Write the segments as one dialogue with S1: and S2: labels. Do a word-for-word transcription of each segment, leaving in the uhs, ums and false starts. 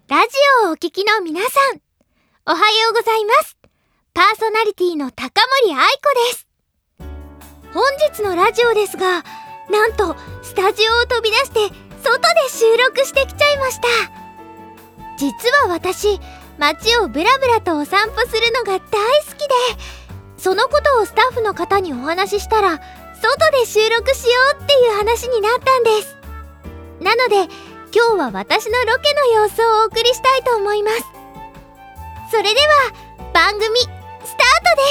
S1: ラジオをお聞きの皆さん、おはようございます。パーソナリティの高森愛子です。本日のラジオですが、なんとスタジオを飛び出して外で収録してきちゃいました。実は私、街をブラブラとお散歩するのが大好きで、そのことをスタッフの方にお話ししたら、外で収録しようっていう話になったんです。なので今日は私のロケの様子をお送りしたいと思います。それでは番組スタートです。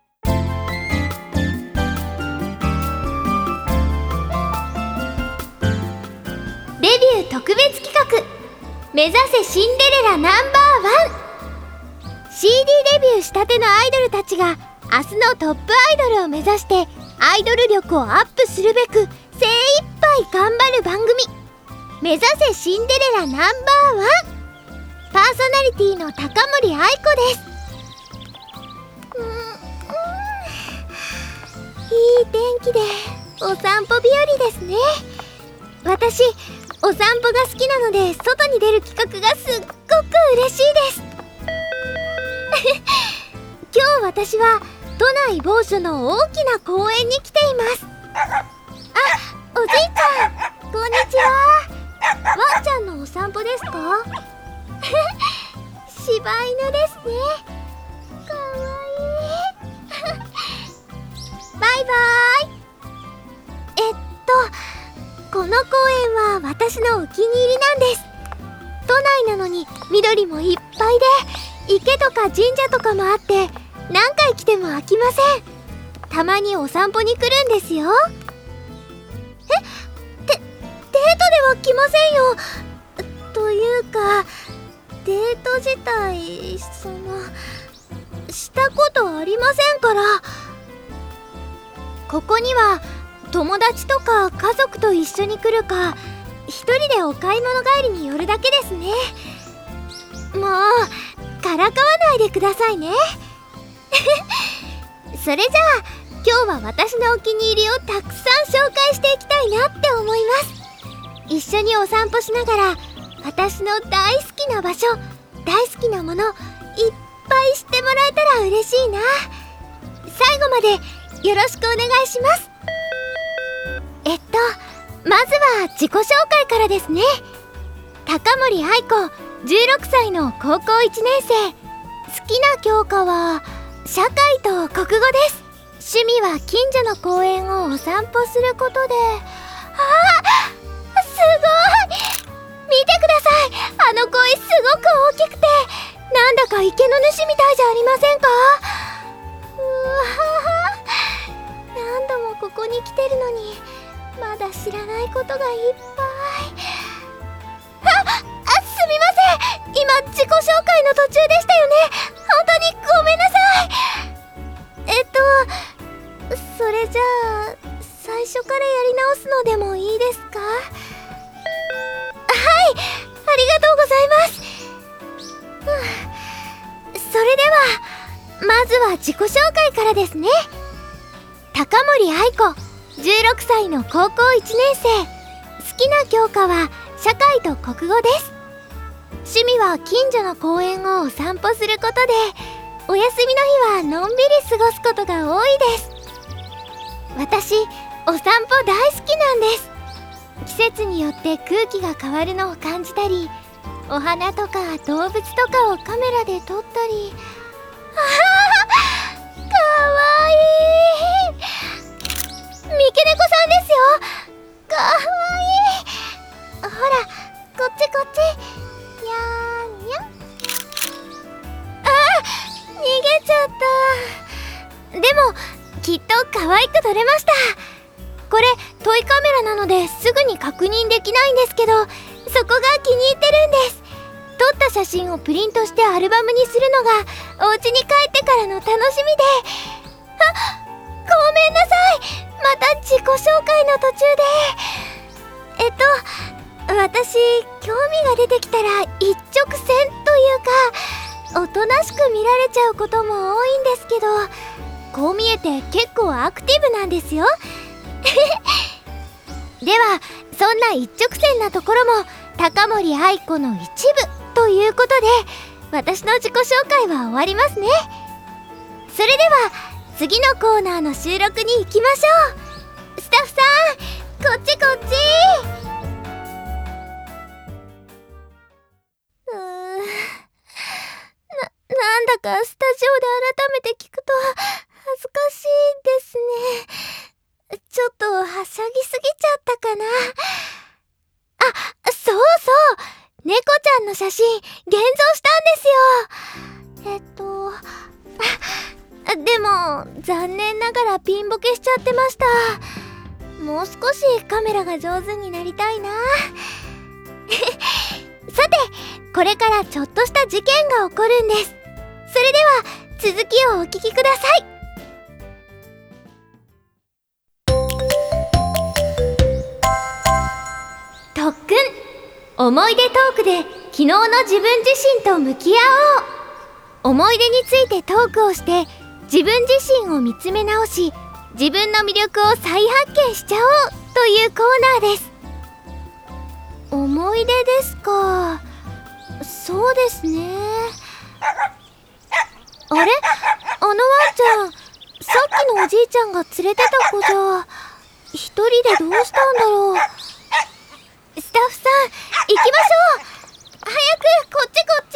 S1: デビュー特別企画、目指せシンデレラナンバーワン。 シーディー デビューしたてのアイドルたちが明日のトップアイドルを目指してアイドル力をアップするべく精一杯頑張る番組、目指せシンデレラナンバーワン。パーソナリティの高森愛子です。うん、うん、いい天気でお散歩日和ですね。私、お散歩が好きなので外に出る企画がすっごく嬉しいです。今日私は都内某所の大きな公園に来ています。あ、おじいちゃん、こんにちは。ワンちゃんのお散歩ですか？柴犬ですね。かわいい。バイバイ。えっとこの公園は私のお気に入りなんです。都内なのに緑もいっぱいで、池とか神社とかもあって何回来ても飽きません。たまにお散歩に来るんですよ。え、デ、デートでは来ませんよ。というか、デート自体、その、したことありませんから。ここには友達とか家族と一緒に来るか、一人でお買い物帰りに寄るだけですね。もうからかわないでくださいね。それじゃあ今日は私のお気に入りをたくさん紹介していきたいなって思います。一緒にお散歩しながら私の大好きな場所、大好きなものいっぱい知ってもらえたら嬉しいな。最後までよろしくお願いします。えっとまずは自己紹介からですね。高森愛子、じゅうろくさいの高校いちねん生。好きな教科は社会と国語です。趣味は近所の公園をお散歩することで、あー、すごい、見てください。あの鯉すごく大きくて、なんだか池の主みたいじゃありませんか？うわー、何度もここに来てるのにまだ知らないことがいっぱい。あ、あ、すみません、今自己紹介の途中でしたよね。本当にごめんなさい。えっとそれじゃあ最初からやり直すのでもいいですか？はい、ありがとうございます。うん、それではまずは自己紹介からですね。高森愛子、じゅうろくさいの高校いちねん生。好きな教科は社会と国語です。趣味は近所の公園をお散歩することで、お休みの日はのんびり過ごすことが多いです。私、お散歩大好きなんです。季節によって空気が変わるのを感じたり、お花とか動物とかをカメラで撮ったり。あー、かわいい。三毛猫さんですよ。かわいい。ほら、こっちこっち。にゃーにゃ。あー、逃げちゃった。でもきっと可愛く撮れました。これトイカメラなのですぐに確認できないんですけど、そこが気に入ってるんです。撮った写真をプリントしてアルバムにするのがお家に帰ってからの楽しみで。あ、ごめんなさい、また自己紹介の途中で。えっと私、興味が出てきたら一直線というか、おとなしく見られちゃうことも多いんですけど、こう見えて結構アクティブなんですよ。ではそんな一直線なところも高森愛子の一部ということで私の自己紹介は終わりますね。それでは次のコーナーの収録に行きましょう。スタッフさん、こっちこっち。うーん、な、なんだかスタジオで改めて聞くと恥ずかしいですね。ちょっとはしゃぎすぎちゃったかな。あ、そうそう、猫ちゃんの写真現像したんですよ。えっとでも残念ながらピンボケしちゃってました。もう少しカメラが上手になりたいな。さて、これからちょっとした事件が起こるんです。それでは続きをお聞きください。特訓、思い出トークで昨日の自分自身と向き合おう。思い出についてトークをして自分自身を見つめ直し、自分の魅力を再発見しちゃおうというコーナーです。思い出ですか。そうですね。あれ、あのワンちゃん、さっきのおじいちゃんが連れてた子じゃ、一人でどうしたんだろう。スタッフさん、行きましょう。早くこっちこっ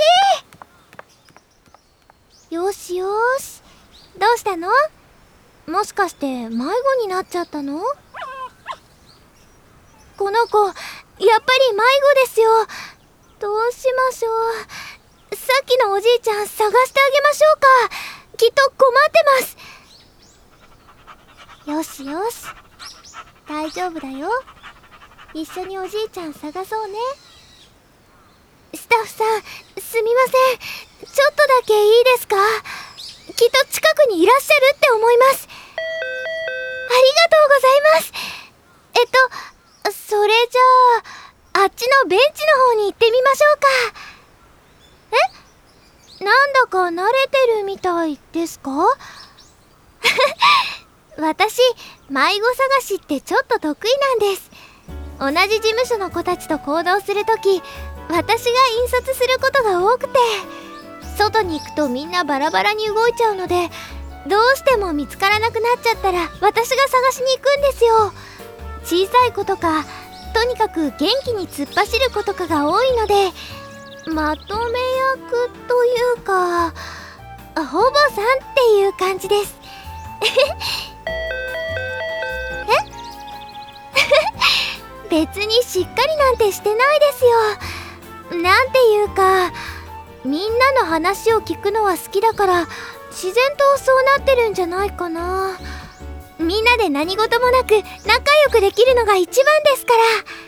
S1: ち。よしよし。どうしたの？もしかして迷子になっちゃったの？この子、やっぱり迷子ですよ。どうしましょう。さっきのおじいちゃん探してあげましょうか。きっと困ってます。よしよし。大丈夫だよ。一緒におじいちゃん探そうね。スタッフさん、すみません。ちょっとだけいいですか？きっと近くにいらっしゃるって思います。ありがとうございます。えっと、それじゃあ、あっちのベンチの方に行ってみましょうか。え？なんだか慣れてるみたいですか？私、迷子探しってちょっと得意なんです。同じ事務所の子たちと行動するとき、私が引率することが多くて、外に行くとみんなバラバラに動いちゃうので、どうしても見つからなくなっちゃったら私が探しに行くんですよ。小さい子とか、とにかく元気に突っ走る子とかが多いので、まとめ役というか、保母さんっていう感じです。え別にしっかりなんてしてないですよ。なんていうか、みんなの話を聞くのは好きだから自然とそうなってるんじゃないかな。みんなで何事もなく仲良くできるのが一番ですから。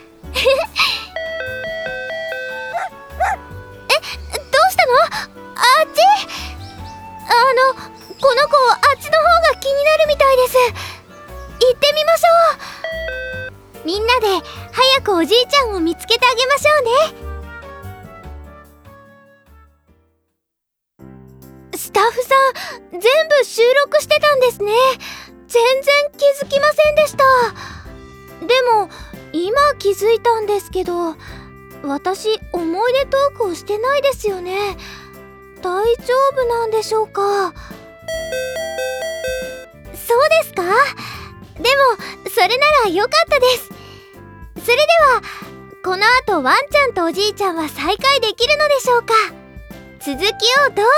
S1: え、どうしたの？あっち？あの、この子、あっちの方が気になるみたいです。行ってみましょう。みんなで早くおじいちゃんを見つけてあげましょうね。スタッフさん、全部収録してたんですね。全然気づきませんでした。でも今気づいたんですけど、私思い出トークをしてないですよね。大丈夫なんでしょうか？そうですか？でもそれなら良かったです。それではこの後ワンちゃんとおじいちゃんは再会できるのでしょうか？続きをどうぞ。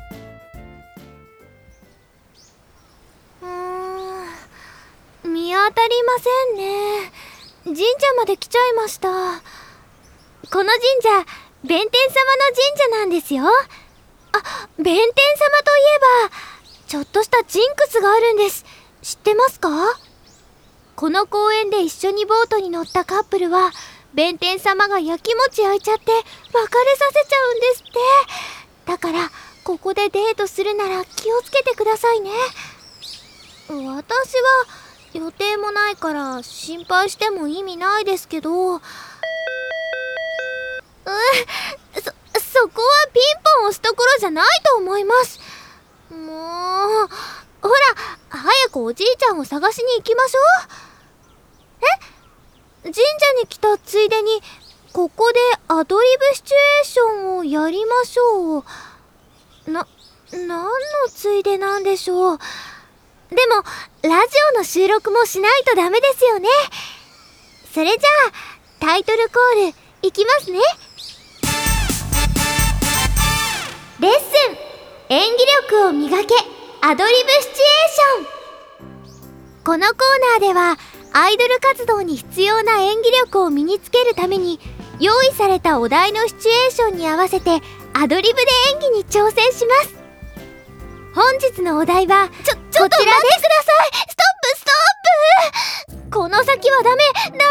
S1: 見当たりませんね。神社まで来ちゃいました。この神社、弁天様の神社なんですよ。あ、弁天様といえば、ちょっとしたジンクスがあるんです。知ってますか？この公園で一緒にボートに乗ったカップルは、弁天様がやきもち焼いちゃって別れさせちゃうんですって。だから、ここでデートするなら気をつけてくださいね。私は、予定もないから心配しても意味ないですけど、うそ、そこはピンポン押すところじゃないと思います。もう、ほら、早くおじいちゃんを探しに行きましょう。え？神社に来たついでにここでアドリブシチュエーションをやりましょう。な、何のついでなんでしょう。でもラジオの収録もしないとダメですよね。それじゃあタイトルコールいきますね。レッスン演技力を磨けアドリブシチュエーション。このコーナーではアイドル活動に必要な演技力を身につけるために用意されたお題のシチュエーションに合わせてアドリブで演技に挑戦します。本日のお題はちょ、ちょっと待ってください。ストップストップ。この先はダメ、ダメです。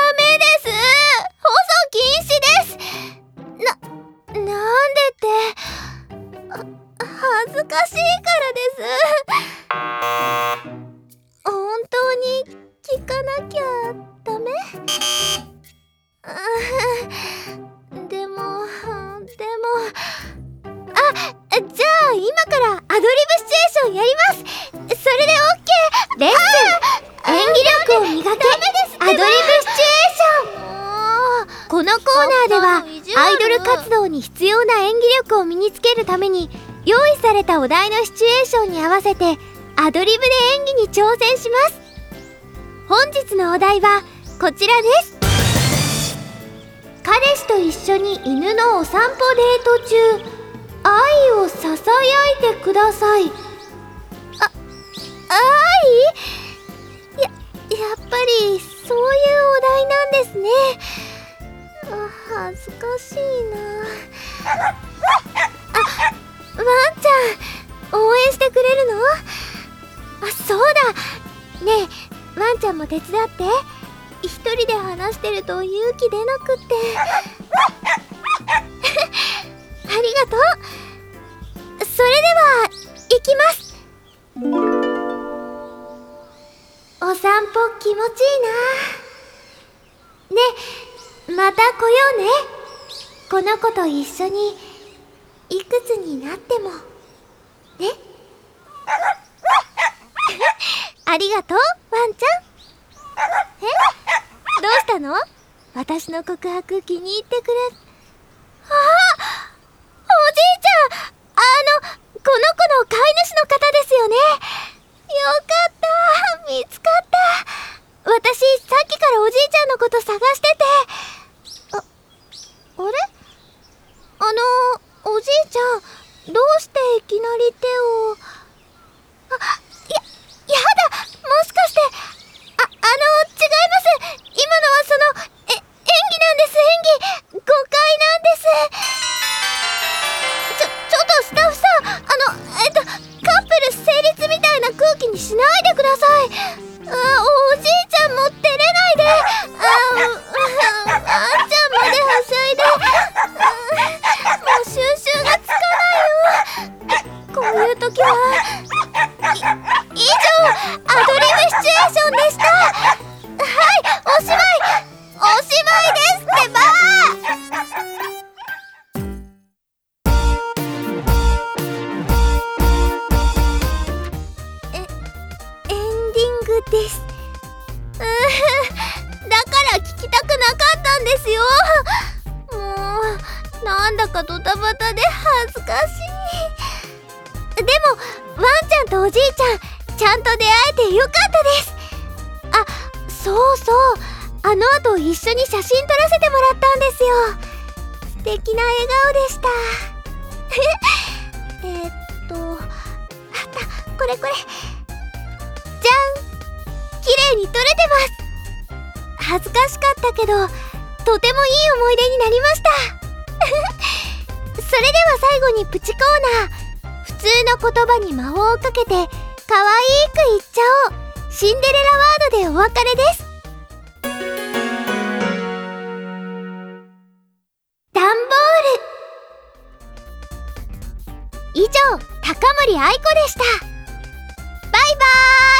S1: 放送禁止です。な、なんでって、恥ずかしいからです。本当に聞かなきゃダメ？でも、でも、あ、じゃあ今からアドリブシチュエーションやります。それで オーケー。 レッスン演技力を磨けアドリブシチュエーション。このコーナーではアイドル活動に必要な演技力を身につけるために用意されたお題のシチュエーションに合わせてアドリブで演技に挑戦します。本日のお題はこちらです。彼氏と一緒に犬のお散歩デート中、愛をささやいてください。あ、愛？や、やっぱりそういうお題なんですね。あ、恥ずかしいな。あ、ワンちゃん応援してくれるの？あ、そうだ。ねえ、ワンちゃんも手伝って。一人で話してると勇気出なくってありがとう。それでは行きます。お散歩気持ちいいな。ねえ、また来ようね。この子と一緒にいくつになってもねありがとうワンちゃん。え、どうしたの？私の告白気に入ってくれ。ああ、おじいちゃん、あのこの子の飼い主の方ですよね。よかった、見つかった。私さっきからおじいちゃんのこと探してて。あ、あれ？あのおじいちゃん、どうしていきなり手を。あ、や、やだ、もしかしてあ、あの、違います。今のはその、え、演技なんです、演技。誤解なんです。ちょ、ちょっとスタッフさん、あの、えっと、カップル成立みたいな空気にしないでください。あ、おじいちゃんも照れないで。あ、あんちゃんまではしゃいで。もう収集がつかないよ。こういう時は、い、以上、アドリブシチュエーションでした。はい、おしまいおしまいですってば。え、エンディングです。うー、だから聞きたくなかったんですよ。もうなんだかドタバタで恥ずかしい。でもワンちゃんとおじいちゃんちゃんと出会えてよかったです。あ、そうそう、あの後一緒に写真撮らせてもらったんですよ。素敵な笑顔でしたえーっとあった、これこれじゃん、綺麗に撮れてます。恥ずかしかったけどとてもいい思い出になりましたそれでは最後にプチコーナー、普通の言葉に魔法をかけて可愛く言っちゃおう、シンデレラワードでお別れです。ダンボール。以上、高森愛子でした。バイバーイ。